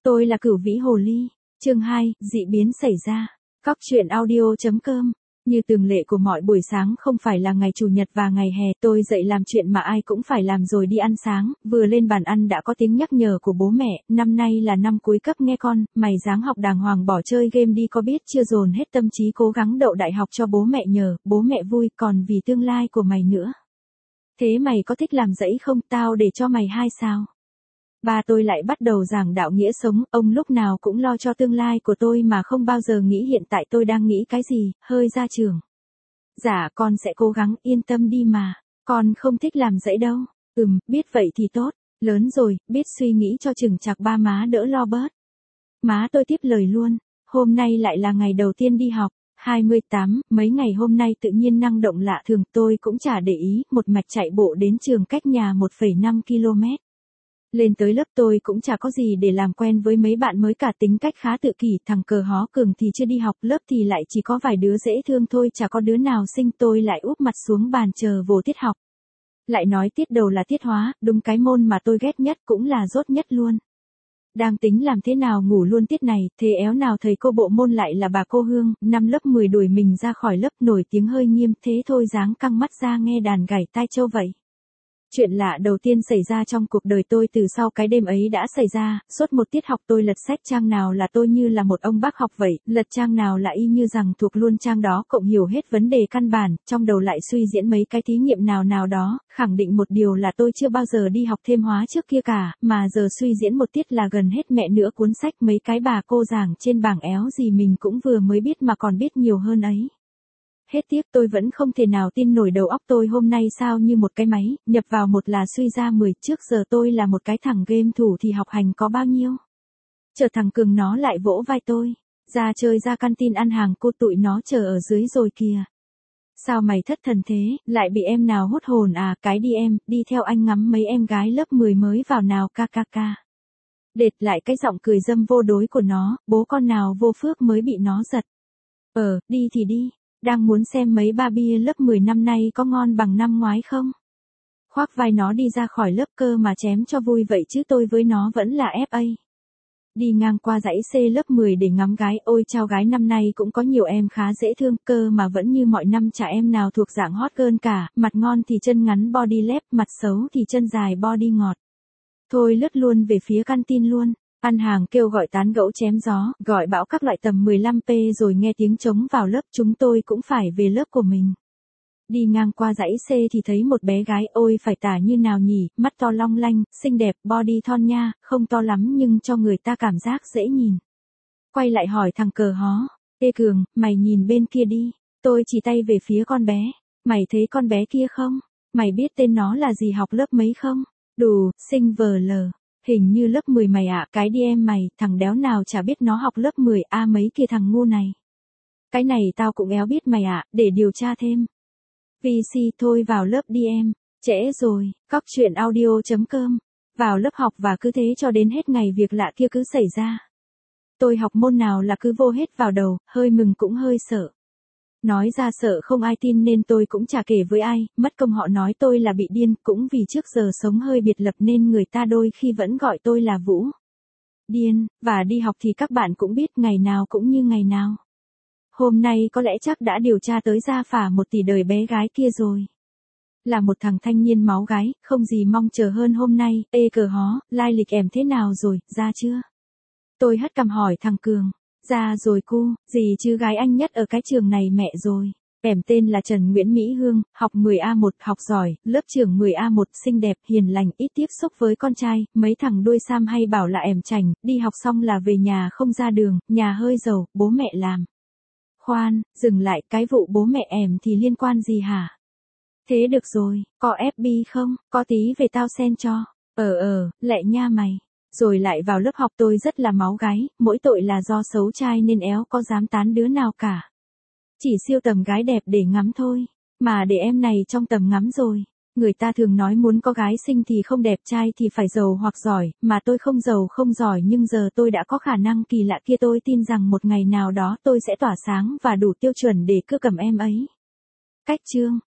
Tôi là Cửu Vĩ Hồ Ly. Chương 2, dị biến xảy ra. Cóc truyện audio.com. Như thường lệ của mọi buổi sáng không phải là ngày chủ nhật và ngày hè, tôi dậy làm chuyện mà ai cũng phải làm rồi đi ăn sáng, vừa lên bàn ăn đã có tiếng nhắc nhở của bố mẹ, năm nay là năm cuối cấp nghe con, mày dáng học đàng hoàng bỏ chơi game đi có biết chưa, dồn hết tâm trí cố gắng đậu đại học cho bố mẹ nhờ, bố mẹ vui còn vì tương lai của mày nữa. Thế mày có thích làm dãy không, tao để cho mày 2 sao. Ba tôi lại bắt đầu giảng đạo nghĩa sống, ông lúc nào cũng lo cho tương lai của tôi mà không bao giờ nghĩ hiện tại tôi đang nghĩ cái gì, hơi ra trường. Dạ con sẽ cố gắng, yên tâm đi mà, con không thích làm dãy đâu. Biết vậy thì tốt, lớn rồi, biết suy nghĩ cho chừng chạc ba má đỡ lo bớt. Má tôi tiếp lời luôn, hôm nay lại là ngày đầu tiên đi học. 28, mấy ngày hôm nay tự nhiên năng động lạ thường, tôi cũng chả để ý, một mạch chạy bộ đến trường cách nhà 1,5 km. Lên tới lớp tôi cũng chả có gì để làm quen với mấy bạn mới cả, tính cách khá tự kỷ, thằng Cờ Hó Cường thì chưa đi học, lớp thì lại chỉ có vài đứa dễ thương thôi, chả có đứa nào xinh, tôi lại úp mặt xuống bàn chờ vô tiết học. Lại nói tiết đầu là tiết hóa, đúng cái môn mà tôi ghét nhất cũng là dốt nhất luôn. Đang tính làm thế nào ngủ luôn tiết này, thế éo nào thầy cô bộ môn lại là bà cô Hương, năm lớp 10 đuổi mình ra khỏi lớp, nổi tiếng hơi nghiêm, thế thôi dáng căng mắt ra nghe đàn gảy tai châu vậy. Chuyện lạ đầu tiên xảy ra trong cuộc đời tôi từ sau cái đêm ấy đã xảy ra, suốt một tiết học tôi lật sách trang nào là tôi như là một ông bác học vậy, lật trang nào là y như rằng thuộc luôn trang đó, cộng hiểu hết vấn đề căn bản, trong đầu lại suy diễn mấy cái thí nghiệm nào đó, khẳng định một điều là tôi chưa bao giờ đi học thêm hóa trước kia cả, mà giờ suy diễn một tiết là gần hết mẹ nữa, cuốn sách mấy cái bà cô giảng trên bảng éo gì mình cũng vừa mới biết mà còn biết nhiều hơn ấy. Hết tiếc tôi vẫn không thể nào tin nổi đầu óc tôi hôm nay sao như một cái máy, nhập vào một là suy ra 10, trước giờ tôi là một cái thằng game thủ thì học hành có bao nhiêu. Chờ thằng Cường nó lại vỗ vai tôi, ra chơi ra canteen ăn hàng, cô tụi nó chờ ở dưới rồi kìa. Sao mày thất thần thế, lại bị em nào hút hồn à, cái đi em, đi theo anh ngắm mấy em gái lớp 10 mới vào nào kk. Đệt lại cái giọng cười dâm vô đối của nó, bố con nào vô phước mới bị nó giật. Đi thì đi. Đang muốn xem mấy ba bia lớp 10 năm nay có ngon bằng năm ngoái không? Khoác vai nó đi ra khỏi lớp cơ mà chém cho vui vậy chứ tôi với nó vẫn là FA. Đi ngang qua dãy C lớp 10 để ngắm gái, ôi chao gái năm nay cũng có nhiều em khá dễ thương, cơ mà vẫn như mọi năm chả em nào thuộc dạng hot girl cả, mặt ngon thì chân ngắn body lép, mặt xấu thì chân dài body ngọt. Thôi lướt luôn về phía canteen luôn. Ăn hàng kêu gọi tán gẫu chém gió, gọi bão các loại tầm 15p rồi nghe tiếng trống vào lớp, chúng tôi cũng phải về lớp của mình. Đi ngang qua dãy C thì thấy một bé gái, ôi phải tả như nào nhỉ, mắt to long lanh, xinh đẹp, body thon nha, không to lắm nhưng cho người ta cảm giác dễ nhìn. Quay lại hỏi thằng Cờ Hó, Ê Cường, mày nhìn bên kia đi, tôi chỉ tay về phía con bé, mày thấy con bé kia không, mày biết tên nó là gì, học lớp mấy không, đù, xinh vờ lờ. Hình như lớp 10 mày ạ, cái đi em mày, thằng đéo nào chả biết nó học lớp 10 a mấy kia thằng ngu này. Cái này tao cũng éo biết mày ạ, để điều tra thêm. VC thôi vào lớp đi em, trễ rồi, cóc truyện audio.com. Vào lớp học và cứ thế cho đến hết ngày việc lạ kia cứ xảy ra. Tôi học môn nào là cứ vô hết vào đầu, hơi mừng cũng hơi sợ. Nói ra sợ không ai tin nên tôi cũng chả kể với ai, mất công họ nói tôi là bị điên, cũng vì trước giờ sống hơi biệt lập nên người ta đôi khi vẫn gọi tôi là Vũ. Điên, và đi học thì các bạn cũng biết ngày nào cũng như ngày nào. Hôm nay có lẽ chắc đã điều tra tới ra phả 1 tỷ đời bé gái kia rồi. Là một thằng thanh niên máu gái, không gì mong chờ hơn hôm nay, Ê Cờ Hó, lai lịch em thế nào rồi, ra chưa? Tôi hất cằm hỏi thằng Cường. Ra rồi cu, gì chứ gái anh nhất ở cái trường này mẹ rồi. Em tên là Trần Nguyễn Mỹ Hương, học 10A1, học giỏi, lớp trưởng 10A1, xinh đẹp, hiền lành, ít tiếp xúc với con trai, mấy thằng đuôi sam hay bảo là em chảnh, đi học xong là về nhà không ra đường, nhà hơi giàu, bố mẹ làm. Khoan, dừng lại, cái vụ bố mẹ em thì liên quan gì hả? Thế được rồi, có FB không, có tí về tao send cho. Lẹ nha mày. Rồi lại vào lớp học, tôi rất là máu gái, mỗi tội là do xấu trai nên éo có dám tán đứa nào cả. Chỉ siêu tầm gái đẹp để ngắm thôi, mà để em này trong tầm ngắm rồi. Người ta thường nói muốn có gái xinh thì không đẹp, trai thì phải giàu hoặc giỏi, mà tôi không giàu không giỏi nhưng giờ tôi đã có khả năng kỳ lạ kia, tôi tin rằng một ngày nào đó tôi sẽ tỏa sáng và đủ tiêu chuẩn để cưa cầm em ấy. Cách chương